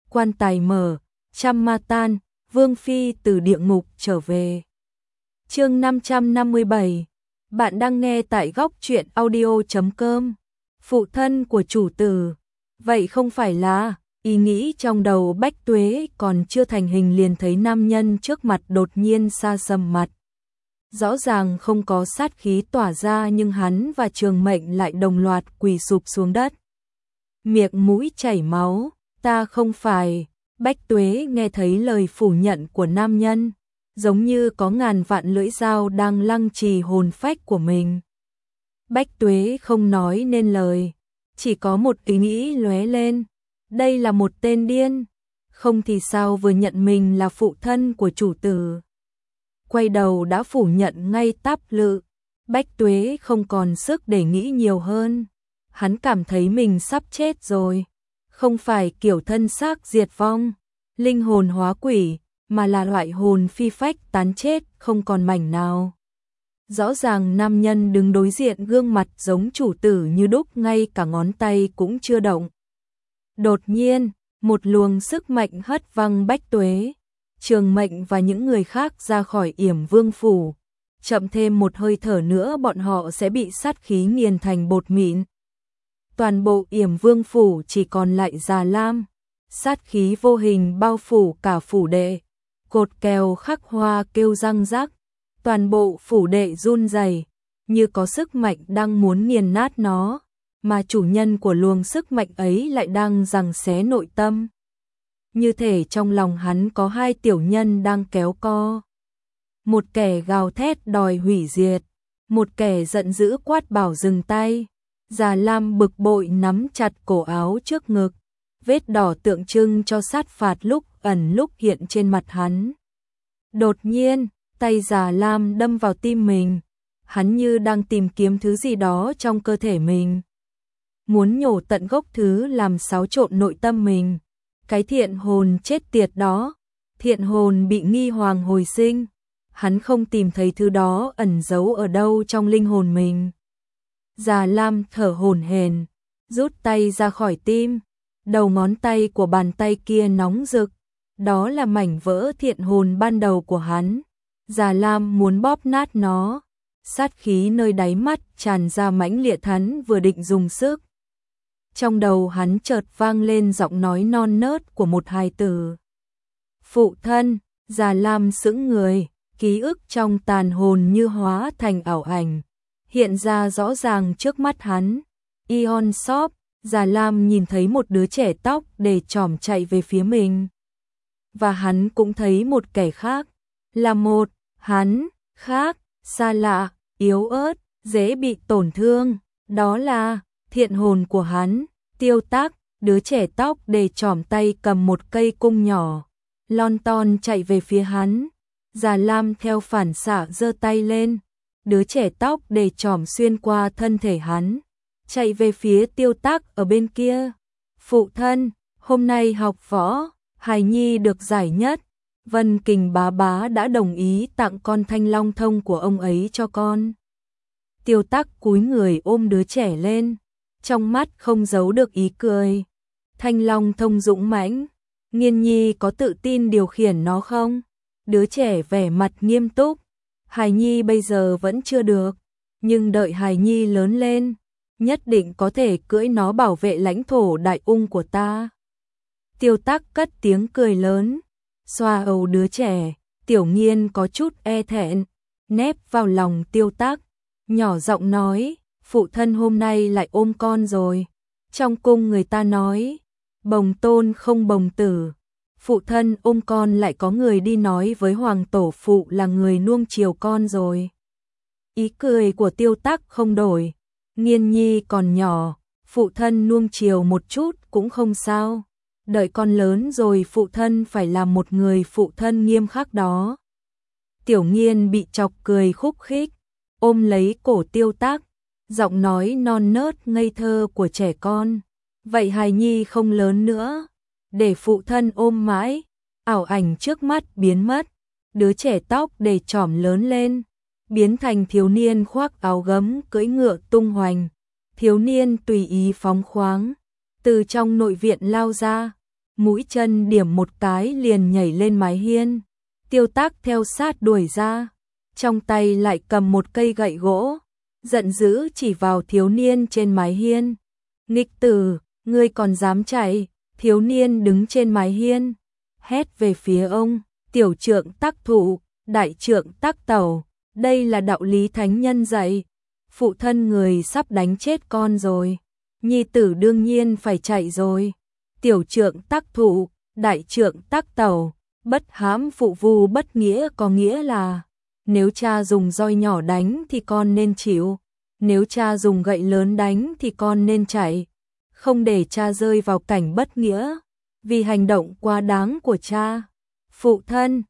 quan tài mở, trăm ma tan, Vương Phi từ địa ngục trở về. Chương 557. Bạn đang nghe tại góc truyện audio.com. Phụ thân của chủ tử. Vậy không phải là, ý nghĩ trong đầu Bách Tuế còn chưa thành hình liền thấy nam nhân trước mặt đột nhiên xa sầm mặt. Rõ ràng không có sát khí tỏa ra nhưng hắn và Trường Mệnh lại đồng loạt quỳ sụp xuống đất. Miệng mũi chảy máu, ta không phải. Bách Tuế nghe thấy lời phủ nhận của nam nhân, giống như có ngàn vạn lưỡi dao đang lăng trì hồn phách của mình. Bách Tuế không nói nên lời, chỉ có một ý nghĩ lóe lên, đây là một tên điên, không thì sao vừa nhận mình là phụ thân của chủ tử. Quay đầu đã phủ nhận ngay táp lự, Bách Tuế không còn sức để nghĩ nhiều hơn, hắn cảm thấy mình sắp chết rồi, không phải kiểu thân xác diệt vong, linh hồn hóa quỷ, mà là loại hồn phi phách tán chết không còn mảnh nào. Rõ ràng nam nhân đứng đối diện gương mặt giống chủ tử như đúc, ngay cả ngón tay cũng chưa động. Đột nhiên, một luồng sức mạnh hất văng Bách Tuế, Trường Mệnh và những người khác ra khỏi Yểm Vương phủ. Chậm thêm một hơi thở nữa bọn họ sẽ bị sát khí nghiền thành bột mịn. Toàn bộ Yểm Vương phủ chỉ còn lại Già Lam, sát khí vô hình bao phủ cả phủ đệ, cột kèo khắc hoa kêu răng rắc, toàn bộ phủ đệ run rẩy, như có sức mạnh đang muốn nghiền nát nó, mà chủ nhân của luồng sức mạnh ấy lại đang giằng xé nội tâm. Như thể trong lòng hắn có hai tiểu nhân đang kéo co. Một kẻ gào thét đòi hủy diệt, một kẻ giận dữ quát bảo dừng tay. Già Lam bực bội nắm chặt cổ áo trước ngực, vết đỏ tượng trưng cho sát phạt lúc ẩn lúc hiện trên mặt hắn. Đột nhiên, tay Già Lam đâm vào tim mình, hắn như đang tìm kiếm thứ gì đó trong cơ thể mình. Muốn nhổ tận gốc thứ làm xáo trộn nội tâm mình. Cái thiện hồn chết tiệt đó, thiện hồn bị nghi hoàng hồi sinh. Hắn không tìm thấy thứ đó ẩn giấu ở đâu trong linh hồn mình. Già Lam thở hổn hển, rút tay ra khỏi tim, đầu ngón tay của bàn tay kia nóng rực, đó là mảnh vỡ thiện hồn ban đầu của hắn. Già Lam muốn bóp nát nó, sát khí nơi đáy mắt tràn ra mãnh liệt, hắn vừa định dùng sức. Trong đầu hắn chợt vang lên giọng nói non nớt của một hài tử. Phụ thân. Già Lam sững người, ký ức trong tàn hồn như hóa thành ảo ảnh, hiện ra rõ ràng trước mắt hắn. Ion Shop, Già Lam nhìn thấy một đứa trẻ tóc để chỏm chạy về phía mình. Và hắn cũng thấy một kẻ khác, là một hắn khác, xa lạ, yếu ớt, dễ bị tổn thương, đó là thiện hồn của hắn. Tiêu Tác, đứa trẻ tóc để chỏm tay cầm một cây cung nhỏ, lon ton chạy về phía hắn. Già Lam theo phản xạ giơ tay lên, đứa trẻ tóc để chỏm xuyên qua thân thể hắn, chạy về phía Tiêu Tác ở bên kia. Phụ thân, hôm nay học võ, hài nhi được giải nhất, Vân Kình bá bá đã đồng ý tặng con Thanh Long Thông của ông ấy cho con. Tiêu Tác cúi người ôm đứa trẻ lên, trong mắt không giấu được ý cười. Thanh Long Thông dũng mãnh, Nghiên nhi có tự tin điều khiển nó không? Đứa trẻ vẻ mặt nghiêm túc. Hài nhi bây giờ vẫn chưa được, nhưng đợi hài nhi lớn lên, nhất định có thể cưỡi nó bảo vệ lãnh thổ đại ung của ta. Tiêu Tác cất tiếng cười lớn, xoa đầu đứa trẻ. Tiểu Nghiên có chút e thẹn, nép vào lòng Tiêu Tác, nhỏ giọng nói, phụ thân hôm nay lại ôm con rồi. Trong cung người ta nói, bồng tôn không bồng tử, phụ thân ôm con lại có người đi nói với hoàng tổ phụ là người nuông chiều con rồi. Ý cười của Tiêu Tác không đổi, Nghiên nhi còn nhỏ, phụ thân nuông chiều một chút cũng không sao, đợi con lớn rồi phụ thân phải làm một người phụ thân nghiêm khắc đó. Tiểu Nghiên bị chọc cười khúc khích, ôm lấy cổ Tiêu Tác, giọng nói non nớt ngây thơ của trẻ con. Vậy hài nhi không lớn nữa, để phụ thân ôm mãi. Ảo ảnh trước mắt biến mất, đứa trẻ tóc để chỏm lớn lên, biến thành thiếu niên khoác áo gấm cưỡi ngựa tung hoành. Thiếu niên tùy ý phóng khoáng, từ trong nội viện lao ra, mũi chân điểm một cái liền nhảy lên mái hiên. Tiêu Tác theo sát đuổi ra, trong tay lại cầm một cây gậy gỗ, giận dữ chỉ vào thiếu niên trên mái hiên. Nghịch tử, ngươi còn dám chạy? Thiếu niên đứng trên mái hiên, hét về phía ông, tiểu trượng tắc thụ, đại trượng tắc tẩu, đây là đạo lý thánh nhân dạy. Phụ thân người sắp đánh chết con rồi, nhi tử đương nhiên phải chạy rồi. Tiểu trượng tắc thụ, đại trượng tắc tẩu, bất hãm phụ vu bất nghĩa có nghĩa là nếu cha dùng roi nhỏ đánh thì con nên chịu, nếu cha dùng gậy lớn đánh thì con nên chạy, không để cha rơi vào cảnh bất nghĩa vì hành động quá đáng của cha. Phụ thân,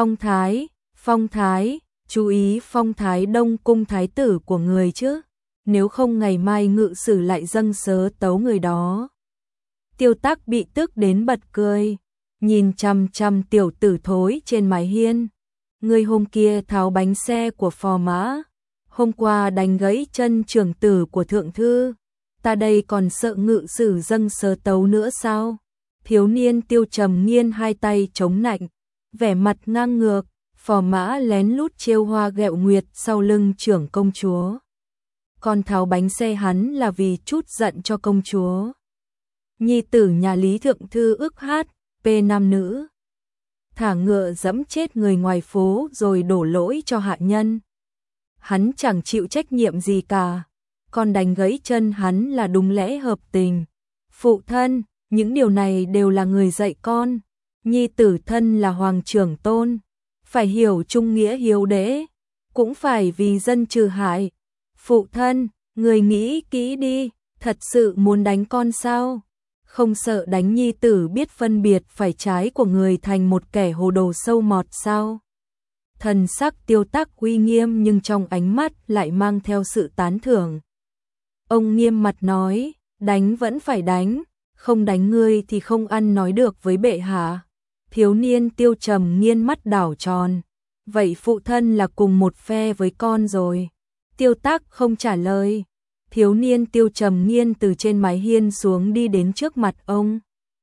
phong thái, chú ý phong thái Đông cung thái tử của người chứ, nếu không ngày mai ngự sử lại dâng sớ tấu người đó. Tiêu Tác bị tức đến bật cười, nhìn chằm chằm tiểu tử thối trên mái hiên. Người hôm kia tháo bánh xe của phò mã, hôm qua đánh gãy chân trưởng tử của thượng thư, ta đây còn sợ ngự sử dâng sớ tấu nữa sao? Thiếu niên Tiêu Trầm Nghiên hai tay chống nạnh, vẻ mặt ngang ngược, phò mã lén lút trêu hoa ghẹo nguyệt sau lưng trưởng công chúa. Còn tháo bánh xe hắn là vì chút giận cho công chúa. Nhi tử nhà Lý thượng thư ức hát, nam nữ. Thả ngựa dẫm chết người ngoài phố rồi đổ lỗi cho hạ nhân. Hắn chẳng chịu trách nhiệm gì cả, còn đánh gãy chân hắn là đúng lẽ hợp tình. Phụ thân, những điều này đều là người dạy con. Nhi tử thân là hoàng trưởng tôn, phải hiểu trung nghĩa hiếu đễ, cũng phải vì dân trừ hại. Phụ thân, người nghĩ kỹ đi, thật sự muốn đánh con sao? Không sợ đánh nhi tử biết phân biệt phải trái của người thành một kẻ hồ đồ sâu mọt sao? Thần sắc Tiêu Tác uy nghiêm nhưng trong ánh mắt lại mang theo sự tán thưởng. Ông nghiêm mặt nói, đánh vẫn phải đánh, không đánh ngươi thì không ăn nói được với bệ hạ. Thiếu niên Tiêu Trầm Nghiên mắt đảo tròn, vậy phụ thân là cùng một phe với con rồi. Tiêu Tác không trả lời. Thiếu niên Tiêu Trầm Nghiên từ trên mái hiên xuống đi đến trước mặt ông.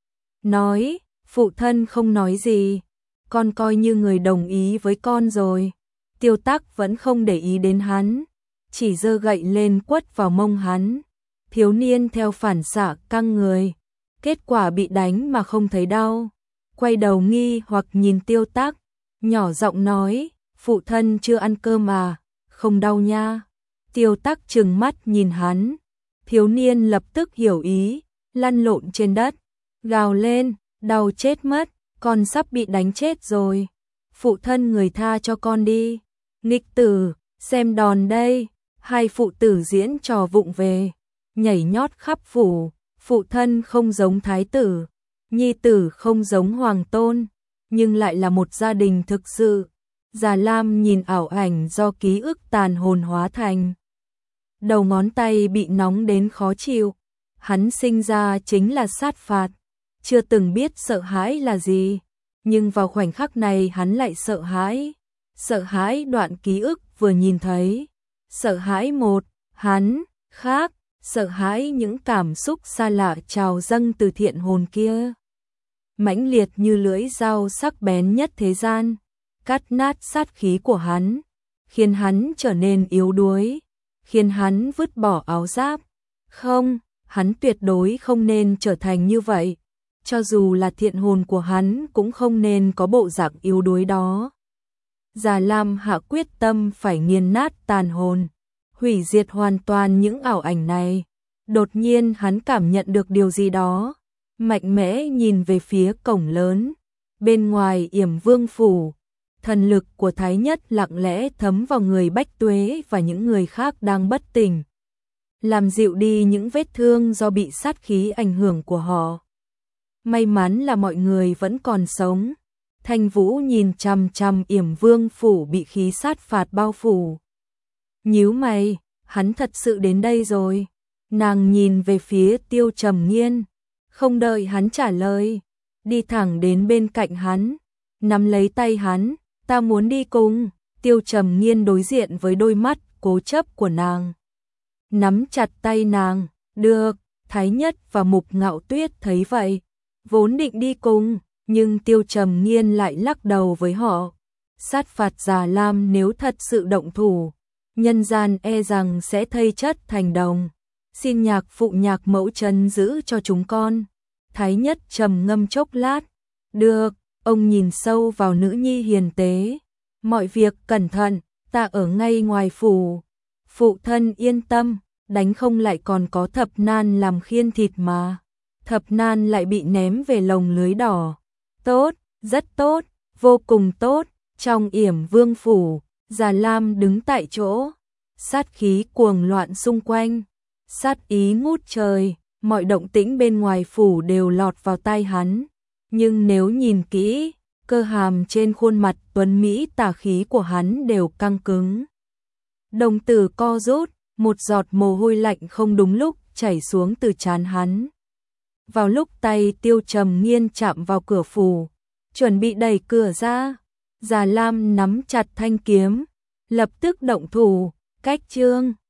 Nói, phụ thân không nói gì, con coi như người đồng ý với con rồi. Tiêu Tác vẫn không để ý đến hắn, chỉ giơ gậy lên quất vào mông hắn. Thiếu niên theo phản xạ căng người, kết quả bị đánh mà không thấy đau. Quay đầu nghi hoặc nhìn Tiêu Tác, nhỏ giọng nói, phụ thân chưa ăn cơm à, không đau nha. Tiêu Tác trừng mắt nhìn hắn, thiếu niên lập tức hiểu ý, lăn lộn trên đất, gào lên, đau chết mất, con sắp bị đánh chết rồi. Phụ thân người tha cho con đi. Nghịch tử, xem đòn đây. Hai phụ tử diễn trò vụng về, nhảy nhót khắp phủ. Phụ thân không giống thái tử, nhi tử không giống hoàng tôn, nhưng lại là một gia đình thực sự. Già Lam nhìn ảo ảnh do ký ức tàn hồn hóa thành. Đầu ngón tay bị nóng đến khó chịu. Hắn sinh ra chính là sát phạt, chưa từng biết sợ hãi là gì, nhưng vào khoảnh khắc này hắn lại sợ hãi. Sợ hãi đoạn ký ức vừa nhìn thấy, sợ hãi một, hắn, khác, sợ hãi những cảm xúc xa lạ trào dâng từ thiện hồn kia. Mãnh liệt như lưỡi dao sắc bén nhất thế gian, cắt nát sát khí của hắn, khiến hắn trở nên yếu đuối, khiến hắn vứt bỏ áo giáp. Không, hắn tuyệt đối không nên trở thành như vậy. Cho dù là thiện hồn của hắn cũng không nên có bộ dạng yếu đuối đó. Già Lam hạ quyết tâm phải nghiền nát tàn hồn, hủy diệt hoàn toàn những ảo ảnh này. Đột nhiên hắn cảm nhận được điều gì đó, mạnh mẽ nhìn về phía cổng lớn. Bên ngoài Yểm Vương phủ, thần lực của Thái Nhất lặng lẽ thấm vào người Bách Tuế và những người khác đang bất tỉnh, làm dịu đi những vết thương do bị sát khí ảnh hưởng của họ. May mắn là mọi người vẫn còn sống. Thanh Vũ nhìn chằm chằm Yểm Vương phủ bị khí sát phạt bao phủ. Nhíu mày, hắn thật sự đến đây rồi. Nàng nhìn về phía Tiêu Trầm Nghiên, không đợi hắn trả lời, đi thẳng đến bên cạnh hắn, nắm lấy tay hắn, ta muốn đi cùng. Tiêu Trầm Nghiên đối diện với đôi mắt cố chấp của nàng, nắm chặt tay nàng, được. Thái Nhất và Mục Ngạo Tuyết thấy vậy, vốn định đi cùng, nhưng Tiêu Trầm Nghiên lại lắc đầu với họ. Sát phạt Già Lam nếu thật sự động thủ, nhân gian e rằng sẽ thây chất thành đồng. Xin nhạc phụ nhạc mẫu trấn giữ cho chúng con. Thái Nhất trầm ngâm chốc lát. Được, ông nhìn sâu vào nữ nhi hiền tế. Mọi việc cẩn thận, ta ở ngay ngoài phủ. Phụ thân yên tâm, đánh không lại còn có Thập Nan làm khiên thịt mà. Thập Nan lại bị ném về lồng lưới đỏ. Tốt, rất tốt, vô cùng tốt. Trong Yểm Vương phủ, Già Lam đứng tại chỗ, sát khí cuồng loạn xung quanh, sát ý ngút trời, mọi động tĩnh bên ngoài phủ đều lọt vào tai hắn. Nhưng nếu nhìn kỹ, cơ hàm trên khuôn mặt tuấn mỹ tà khí của hắn đều căng cứng. Đồng tử co rút, một giọt mồ hôi lạnh không đúng lúc chảy xuống từ trán hắn. Vào lúc tay Tiêu Trầm Nghiên chạm vào cửa phủ, chuẩn bị đẩy cửa ra, Già Lam nắm chặt thanh kiếm, lập tức động thủ, cách chương